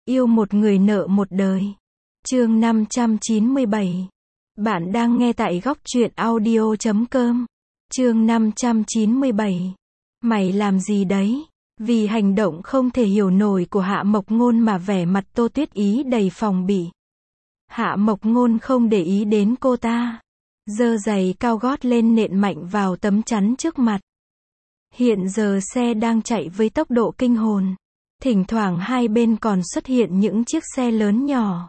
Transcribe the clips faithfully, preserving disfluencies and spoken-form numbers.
Yêu một người nợ một đời. Chương năm trăm chín mươi bảy. Bạn đang nghe tại góc truyện audio chấm com. Chương năm trăm chín mươi bảy. Mày làm gì đấy? Vì hành động không thể hiểu nổi của Hạ Mộc Ngôn mà vẻ mặt Tô Tuyết Ý đầy phòng bị. Hạ Mộc Ngôn không để ý đến cô ta, giơ giày cao gót lên nện mạnh vào tấm chắn trước mặt. Hiện giờ xe đang chạy với tốc độ kinh hồn. Thỉnh thoảng hai bên còn xuất hiện những chiếc xe lớn nhỏ.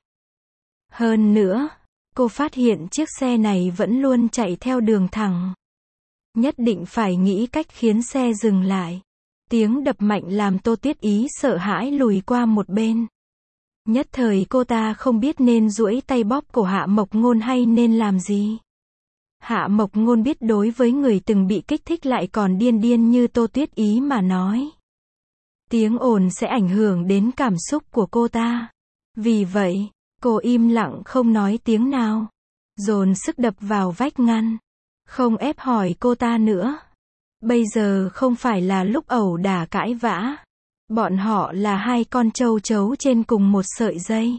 Hơn nữa, cô phát hiện chiếc xe này vẫn luôn chạy theo đường thẳng. Nhất định phải nghĩ cách khiến xe dừng lại. Tiếng đập mạnh làm Tô Tuyết Ý sợ hãi lùi qua một bên. Nhất thời cô ta không biết nên duỗi tay bóp cổ Hạ Mộc Ngôn hay nên làm gì. Hạ Mộc Ngôn biết đối với người từng bị kích thích lại còn điên điên như Tô Tuyết Ý mà nói, tiếng ồn sẽ ảnh hưởng đến cảm xúc của cô ta. Vì vậy, cô im lặng không nói tiếng nào, dồn sức đập vào vách ngăn, không ép hỏi cô ta nữa. Bây giờ không phải là lúc ẩu đả cãi vã. Bọn họ là hai con trâu trấu trên cùng một sợi dây.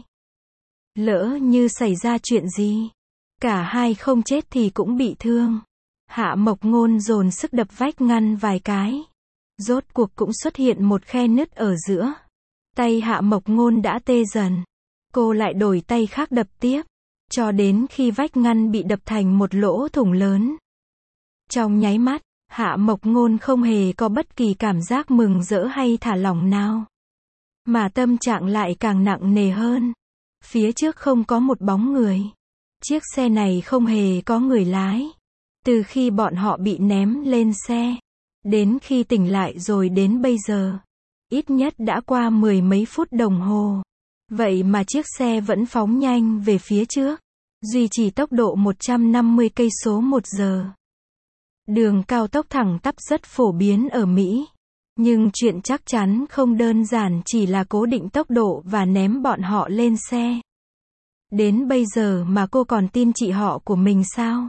Lỡ như xảy ra chuyện gì, cả hai không chết thì cũng bị thương. Hạ Mộc Ngôn dồn sức đập vách ngăn vài cái. Rốt cuộc cũng xuất hiện một khe nứt ở giữa. Tay Hạ Mộc Ngôn đã tê dần. Cô lại đổi tay khác đập tiếp, cho đến khi vách ngăn bị đập thành một lỗ thủng lớn. Trong nháy mắt, Hạ Mộc Ngôn không hề có bất kỳ cảm giác mừng rỡ hay thả lỏng nào, mà tâm trạng lại càng nặng nề hơn. Phía trước không có một bóng người. Chiếc xe này không hề có người lái. Từ khi bọn họ bị ném lên xe, đến khi tỉnh lại rồi đến bây giờ, ít nhất đã qua mười mấy phút đồng hồ. Vậy mà chiếc xe vẫn phóng nhanh về phía trước, duy trì tốc độ một trăm năm mươi cây số một giờ. Đường cao tốc thẳng tắp rất phổ biến ở Mỹ. Nhưng chuyện chắc chắn không đơn giản chỉ là cố định tốc độ và ném bọn họ lên xe. Đến bây giờ mà cô còn tin chị họ của mình sao?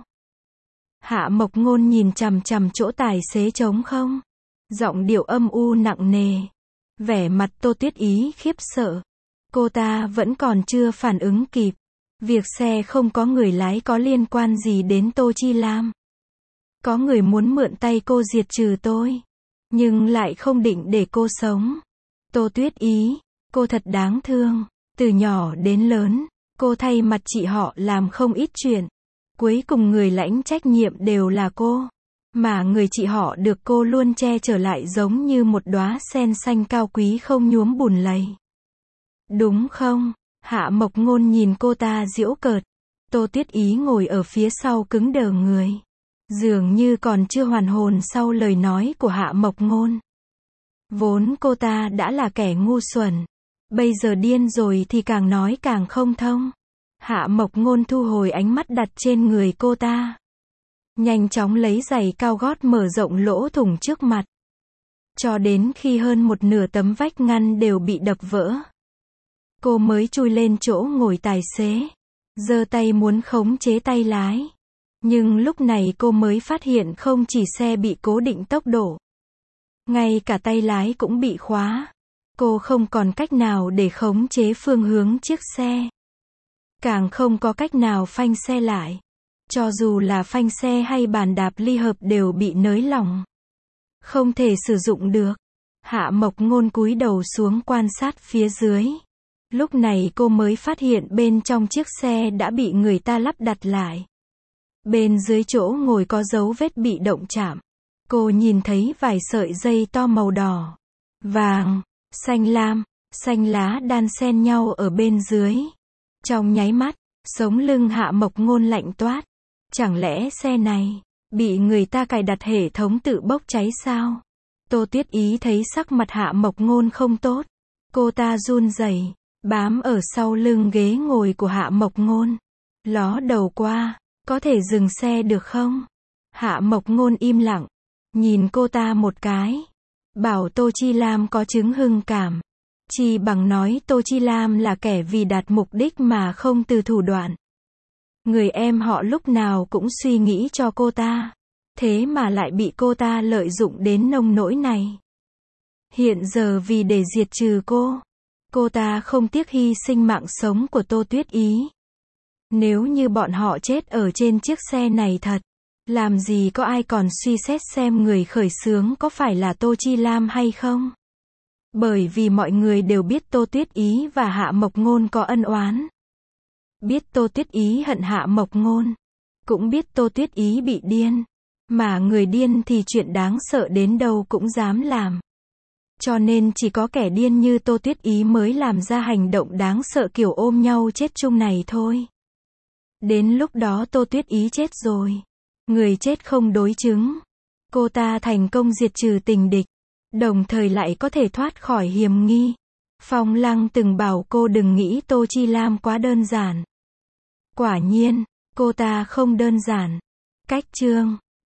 Hạ Mộc Ngôn nhìn chằm chằm chỗ tài xế trống không, giọng điệu âm u nặng nề. Vẻ mặt Tô Tuyết Ý khiếp sợ. Cô ta vẫn còn chưa phản ứng kịp. Việc xe không có người lái có liên quan gì đến Tô Chi Lam? Có người muốn mượn tay cô diệt trừ tôi, nhưng lại không định để cô sống. Tô Tuyết Ý, cô thật đáng thương. Từ nhỏ đến lớn, cô thay mặt chị họ làm không ít chuyện. Cuối cùng người lãnh trách nhiệm đều là cô. Mà người chị họ được cô luôn che chở lại giống như một đóa sen xanh cao quý không nhuốm bùn lầy. Đúng không? Hạ Mộc Ngôn nhìn cô ta giễu cợt. Tô Tuyết Ý ngồi ở phía sau cứng đờ người, dường như còn chưa hoàn hồn sau lời nói của Hạ Mộc Ngôn. Vốn cô ta đã là kẻ ngu xuẩn, bây giờ điên rồi thì càng nói càng không thông. Hạ Mộc Ngôn thu hồi ánh mắt đặt trên người cô ta, nhanh chóng lấy giày cao gót mở rộng lỗ thủng trước mặt, cho đến khi hơn một nửa tấm vách ngăn đều bị đập vỡ, cô mới chui lên chỗ ngồi tài xế, giơ tay muốn khống chế tay lái. Nhưng lúc này cô mới phát hiện không chỉ xe bị cố định tốc độ, ngay cả tay lái cũng bị khóa. Cô không còn cách nào để khống chế phương hướng chiếc xe, càng không có cách nào phanh xe lại. Cho dù là phanh xe hay bàn đạp ly hợp đều bị nới lỏng, không thể sử dụng được. Hạ Mộc Ngôn cúi đầu xuống quan sát phía dưới. Lúc này cô mới phát hiện bên trong chiếc xe đã bị người ta lắp đặt lại. Bên dưới chỗ ngồi có dấu vết bị động chạm. Cô nhìn thấy vài sợi dây to màu đỏ, vàng, xanh lam, xanh lá đan xen nhau ở bên dưới. Trong nháy mắt, sống lưng Hạ Mộc Ngôn lạnh toát. Chẳng lẽ xe này bị người ta cài đặt hệ thống tự bốc cháy sao? Tô Tuyết Ý thấy sắc mặt Hạ Mộc Ngôn không tốt. Cô ta run rẩy, bám ở sau lưng ghế ngồi của Hạ Mộc Ngôn, ló đầu qua. Có thể dừng xe được không? Hạ Mộc Ngôn im lặng, nhìn cô ta một cái. Bảo Tô Chi Lam có chứng hưng cảm, chỉ bằng nói Tô Chi Lam là kẻ vì đạt mục đích mà không từ thủ đoạn. Người em họ lúc nào cũng suy nghĩ cho cô ta, thế mà lại bị cô ta lợi dụng đến nông nỗi này. Hiện giờ vì để diệt trừ cô, Cô ta không tiếc hy sinh mạng sống của Tô Tuyết Ý. Nếu như bọn họ chết ở trên chiếc xe này thật, làm gì có ai còn suy xét xem người khởi xướng có phải là Tô Chi Lam hay không? Bởi vì mọi người đều biết Tô Tuyết Ý và Hạ Mộc Ngôn có ân oán. Biết Tô Tuyết Ý hận Hạ Mộc Ngôn. Cũng biết Tô Tuyết Ý bị điên. Mà người điên thì chuyện đáng sợ đến đâu cũng dám làm. Cho nên chỉ có kẻ điên như Tô Tuyết Ý mới làm ra hành động đáng sợ kiểu ôm nhau chết chung này thôi. Đến lúc đó Tô Tuyết Ý chết rồi. Người chết không đối chứng. Cô ta thành công diệt trừ tình địch. Đồng thời lại có thể thoát khỏi hiểm nghi. Phong Lăng từng bảo cô đừng nghĩ Tô Chi Lam quá đơn giản. Quả nhiên, cô ta không đơn giản. Cách chương